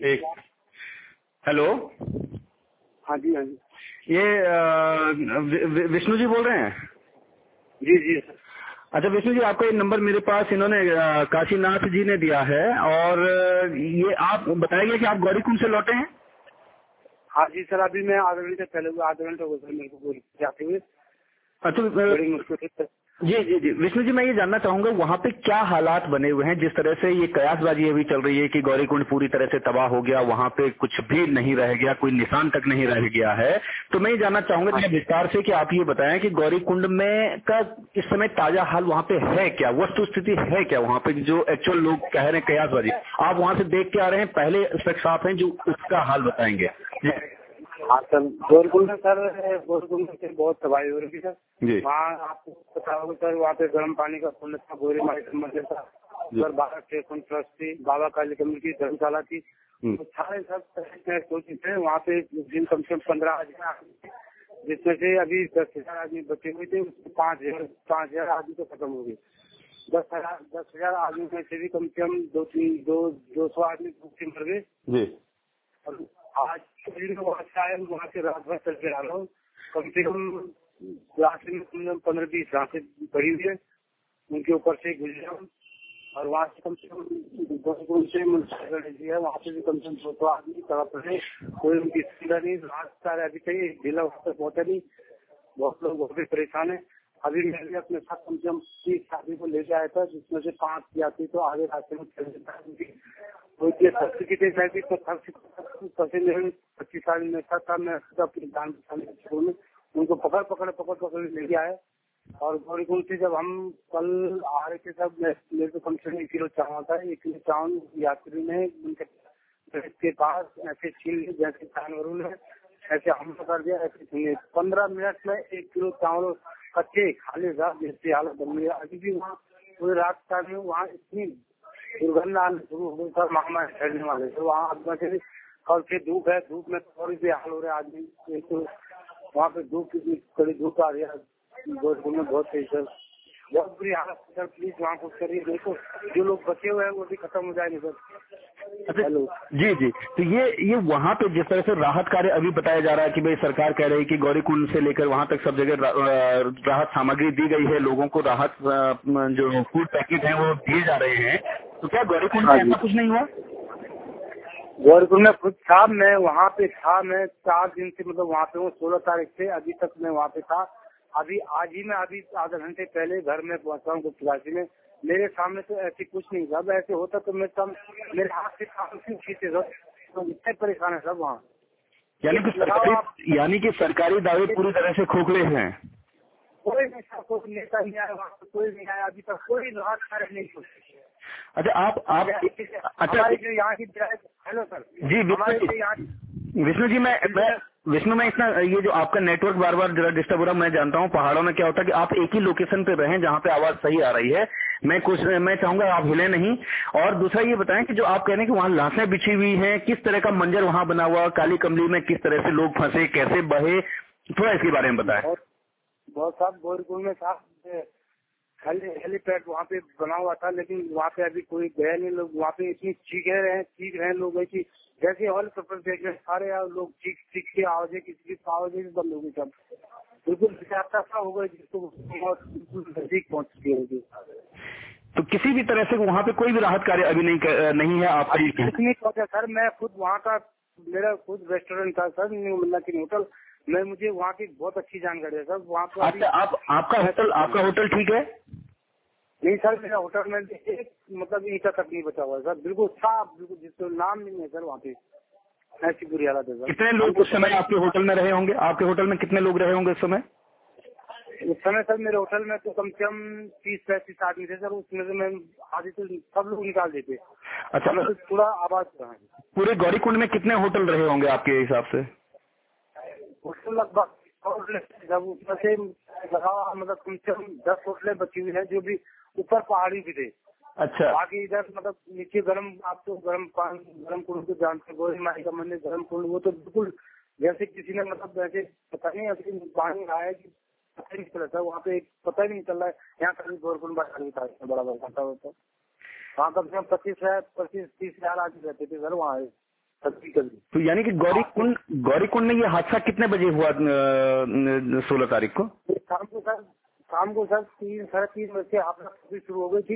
एक हेलो। हाँ जी, हाँ जी। ये विष्णु जी बोल रहे हैं? जी जी सर। अच्छा विष्णु जी, आपका ये नंबर मेरे पास इन्होंने काशीनाथ जी ने दिया है, और ये आप बताएंगे कि आप गौरीकुंड से लौटे हैं? हाँ जी सर, अभी मैं आधे घंटे पहले, आधे घंटे हो गए मेरे को गोली जाते हुए। अच्छा बड़ी मुश्किल से। जी जी जी विष्णु जी, मैं ये जानना चाहूंगा वहाँ पे क्या हालात बने हुए हैं, जिस तरह से ये कयासबाजी अभी चल रही है कि गौरीकुंड पूरी तरह से तबाह हो गया, वहाँ पे कुछ भी नहीं रह गया, कोई निशान तक नहीं रह गया है। तो मैं ये जानना चाहूंगा हाँ, जरा विस्तार से कि आप ये बताएं कि गौरीकुंड में का इस समय ताजा हाल वहाँ पे है क्या, वस्तु स्थिति है क्या वहाँ पे, जो एक्चुअल लोग कह रहे हैं कयासबाजी, आप वहाँ से देख के आ रहे हैं, पहले शख्स आप हैं जो उसका हाल बताएंगे। जी हाँ सर, गोरकुंड में सर, गोरकुंड में से बहुत तबाही हो रही थी सर। जी वहाँ आपको पता होगा सर, वहाँ पे गर्म पानी का कुंड था, गोरी माई का मंदिर था, उधर बाबा टेकन ट्रस्ट थी, बाबा काली कमल की धर्मशाला थी। तो सारे सब कोचिंग थे वहाँ पे, दिन कम से कम 15,000, जिसमें से अभी 10,000 आदमी बचे हुए थे, उसमें 5,000 आदमी तो खत्म हो गए। 10,000 आदमी में से भी कम से कम 200 आदमी भूख से मर गए। जी। और आज वहाँ से आए, वहाँ से रात भर चल के आ रहा हूँ, कम से कम रास्ते में 15-20 रास्ते पड़ी हुई है, उनके ऊपर से गुजरा हूँ। और वहाँ से कम से कम 10 से मुंशी है, वहाँ से भी कम से कम 200 आदमी तड़प रहे, कोई उनकी सुविधा नहीं। रास्ता अभी चाहिए जिला वहाँ तक पहुँचा नहीं, बहुत लोग बहुत भी परेशान है। अभी मैं भी अपने साथ कम से कम 30 आदमी को लेके आया था, जिसमें से 5 यात्री तो आगे रास्ते में चल जाता है। तो की थी तो पसीने 25 साल में था, मैं अपनी जान बचाने के चक्कर में उनको पकड़ लेके आया। और गौरीकुंड से जब हम कल आ रहे थे तब मेरे को कम से कम 1 किलो चावल था। 1 किलो चावल यात्री ने उनके पास ऐसे छीन लिया जैसे जानवरों ने ऐसे हमला कर दिया। ऐसे 15 मिनट में 1 किलो चावल कच्चे खाली रात जैसी हालत बन गई। अभी भी वहाँ पूरी रात का भी वहाँ इतनी दुर्गंध आने शुरू हो गई सर, महामारी फैलने वाले। तो वहाँ अब कल से धूप है, धूप में थोड़ी सी हाल हो रहा है आदमी। एक तो वहाँ पे धूप की कड़ी धूप आ रही है, गोरखपुर में बहुत तेज सर, बहुत बुरी हालत सर। प्लीज वहाँ कुछ करिए, देखो जो लोग बचे हुए हैं वो भी खत्म हो जाएंगे सर। अच्छा हेलो जी जी, तो ये वहाँ पे जिस तरह से राहत कार्य अभी बताया जा रहा है कि भाई सरकार कह रही है कि गौरीकुंड से लेकर वहाँ तक सब जगह राहत सामग्री दी गई है, लोगों को राहत जो फूड पैकेट है वो दिए जा रहे हैं, तो क्या गौरीकुंड में हाँ जी, ऐसा कुछ नहीं हुआ? गोरखपुर में खुद था, मैं वहाँ पे था। मैं 4 दिन से मतलब वहाँ पे हूँ, 16 तारीख से अभी तक मैं वहाँ पे था। अभी आज ही मैं अभी आधे घंटे पहले घर में पहुँचा हूँ गुप्तवासी में। मेरे सामने तो ऐसे कुछ नहीं था, ऐसे होता तो मैं सब मेरे हाथ से काम क्यों खींचे सब, तो इतने परेशान है सब वहाँ। लगाओ आप, यानी कि सरकारी दावे पूरी तरह से खोखले हैं। कोई नहीं था, कोई नेता नहीं आया वहाँ पे, कोई नहीं आया अभी तक, कोई राहत कार्य नहीं हुआ। अच्छा आप अच्छा हमारे जो यहाँ की, हेलो सर जी हमारे जो यहाँ विष्णु जी, विष्णु मैं इतना ये जो आपका नेटवर्क बार बार जरा डिस्टर्ब हो रहा है, मैं जानता हूँ पहाड़ों में क्या होता है कि आप एक ही लोकेशन पे रहें जहाँ पे आवाज सही आ रही है। मैं चाहूंगा आप हिले नहीं। और दूसरा ये बताएं कि जो आप कह रहे हैं कि वहाँ लाशें बिछी हुई हैं, किस तरह का मंजर वहाँ बना हुआ, काली कमली में किस तरह से लोग फंसे, कैसे बहे, थोड़ा इसके बारे में बताएं। बहुत साहब गोरखपुर में साहब हेलीपैड वहाँ पे बना हुआ था, लेकिन वहाँ पे अभी कोई गया नहीं। लोग वहाँ पे इतनी चीख रहे हैं लोग कि जैसे हॉल पेपर देख रहे हैं सारे लोग चीख के आवाजें, किसी की आवाजें भी बंद हो गई सब, बिल्कुल यात्रा सा हो गई जिसको बिल्कुल नजदीक पहुँच चुकी होगी। तो किसी भी तरह से वहाँ पे कोई भी राहत कार्य अभी नहीं है आपका? नहीं पहुँचा सर, मैं खुद वहाँ का, मेरा खुद रेस्टोरेंट था सर, न्यू मल्लाकिन होटल, मैं मुझे वहाँ की बहुत अच्छी जानकारी है सर। वहाँ पर अच्छा आपका होटल ठीक है? नहीं सर, मेरा होटल में एक मतलब ईटा तक नहीं बचा हुआ है सर, बिल्कुल साफ, बिल्कुल जिसको नाम नहीं है सर वहाँ पे, ऐसी बुरी हालत है सर। कितने लोग उस समय आपके होटल में रहे होंगे? आपके होटल में कितने लोग रहे होंगे उस समय? उस समय सर मेरे होटल में तो कम से कम 30-35 आदमी थे सर, उसमें से मैं आधे तो सब लोग निकाल देते। अच्छा, तो पूरा आवाज रहा है। पूरे गौरीकुंड में कितने होटल रहे होंगे आपके हिसाब से? होटल लगभग जब उसमें से लगा मतलब कम से कम 10 होटलें बची हुई है, जो भी ऊपर पहाड़ी भी थे। अच्छा, बाकी इधर मतलब नीचे गर्म, आप तो गर्म पानी, गर्म कुंड को जानते, गोरी माई का मंदिर गर्म कुंड, वो तो बिल्कुल जैसे किसी ने मतलब वैसे पता नहीं अभी पानी आया कि पता नहीं चला था वहाँ पे, पता ही नहीं चल रहा है। यहाँ कभी गोरकुंड बाजार था बड़ा बड़ा खाता होता, वहाँ कम से कम 25-30 हजार आदमी रहते थे सर वहाँ। कभी कभी। तो यानी कि गौरीकुंड में ये हादसा कितने बजे हुआ 16 तारीख को? शाम को सर 3-3:30 बजे से आपना शुरू हो गई थी।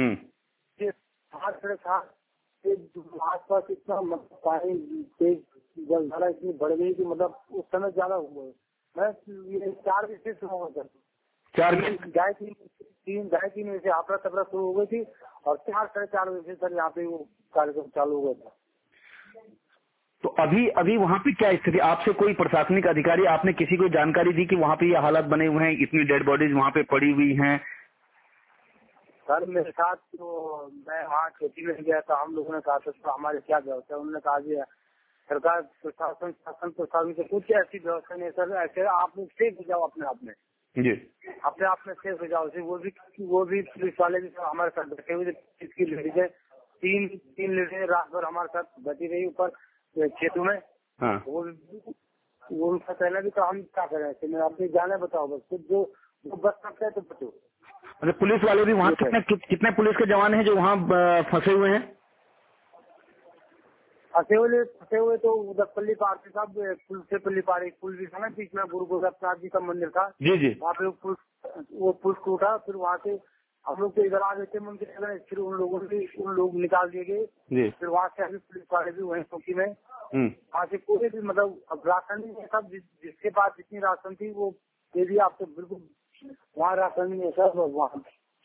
7-7:30 आस पास इतना मतलब पानी तेज जलधारा इतनी बढ़ गई कि मतलब उस समय ज्यादा हुआ है। मैं ये 4 बजे से शुरू हुआ सर। 4 ढाई 3 बजे से आपरा तबरा शुरू हो गई थी और 4-4:30 बजे से सर यहाँ पे वो कार्यक्रम चालू हो गया था। तो अभी वहाँ पे क्या स्थिति? आपसे कोई प्रशासनिक अधिकारी, आपने किसी को जानकारी दी कि वहाँ पे ये हालात बने हुए हैं, इतनी डेड बॉडीज वहाँ पे पड़ी हुई हैं? सर मेरे साथ तो मैं वहाँ खेती में गया था, हम लोगों ने कहा था हमारे क्या व्यवस्था है, उन्होंने कहा कि सरकार प्रशासन शासन प्रशासन से कुछ ऐसी व्यवस्था नहीं सर, ऐसे आप लोग सेफ हो जाओ अपने आप में जी, अपने आप में सेफ हो जाओ। वो भी पुलिस वाले भी हमारे साथ बैठे हुए थे। इसकी लेडीज है, तीन लेडीज रात भर हमारे साथ बैठी रही ऊपर खेतों में। हाँ। वो उनका कहना भी तो हम क्या करें, मैं अपनी जाने बताओ बस, तो जो बच सकता है तो बचो। अरे पुलिस वाले भी वहाँ कितने पुलिस के जवान हैं जो वहाँ फंसे हुए हैं? फंसे हुए तो उधर पल्ली पार से साहब, पुल से पल्ली पार एक पुल भी था ना बीच में, गुरु गोरखनाथ जी का मंदिर था। जी जी। वहाँ पे वो पुल टूटा, फिर वहाँ से हम लोग तो इधर आ गए थे मंदिर के अंदर, फिर उन लोग निकाल दिए गए। फिर वहाँ से अभी पुलिस वाले भी वहीं चौकी में, वहाँ से कोई भी मतलब अब राशन नहीं है सब, जिसके पास जितनी राशन थी वो दे दिया आपको, बिल्कुल वहाँ राशन नहीं है सर वहाँ।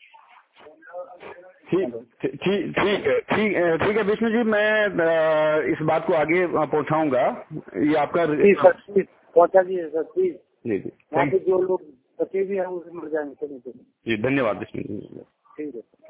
ठीक है विष्णु जी, मैं इस बात को आगे पहुंचाऊंगा। ये आपका पहुँचा दिए सर प्लीज। जी जी, वहाँ पे जो लोग बचे भी हैं वो मर जाएंगे। जी धन्यवाद विष्णु जी। ठीक है।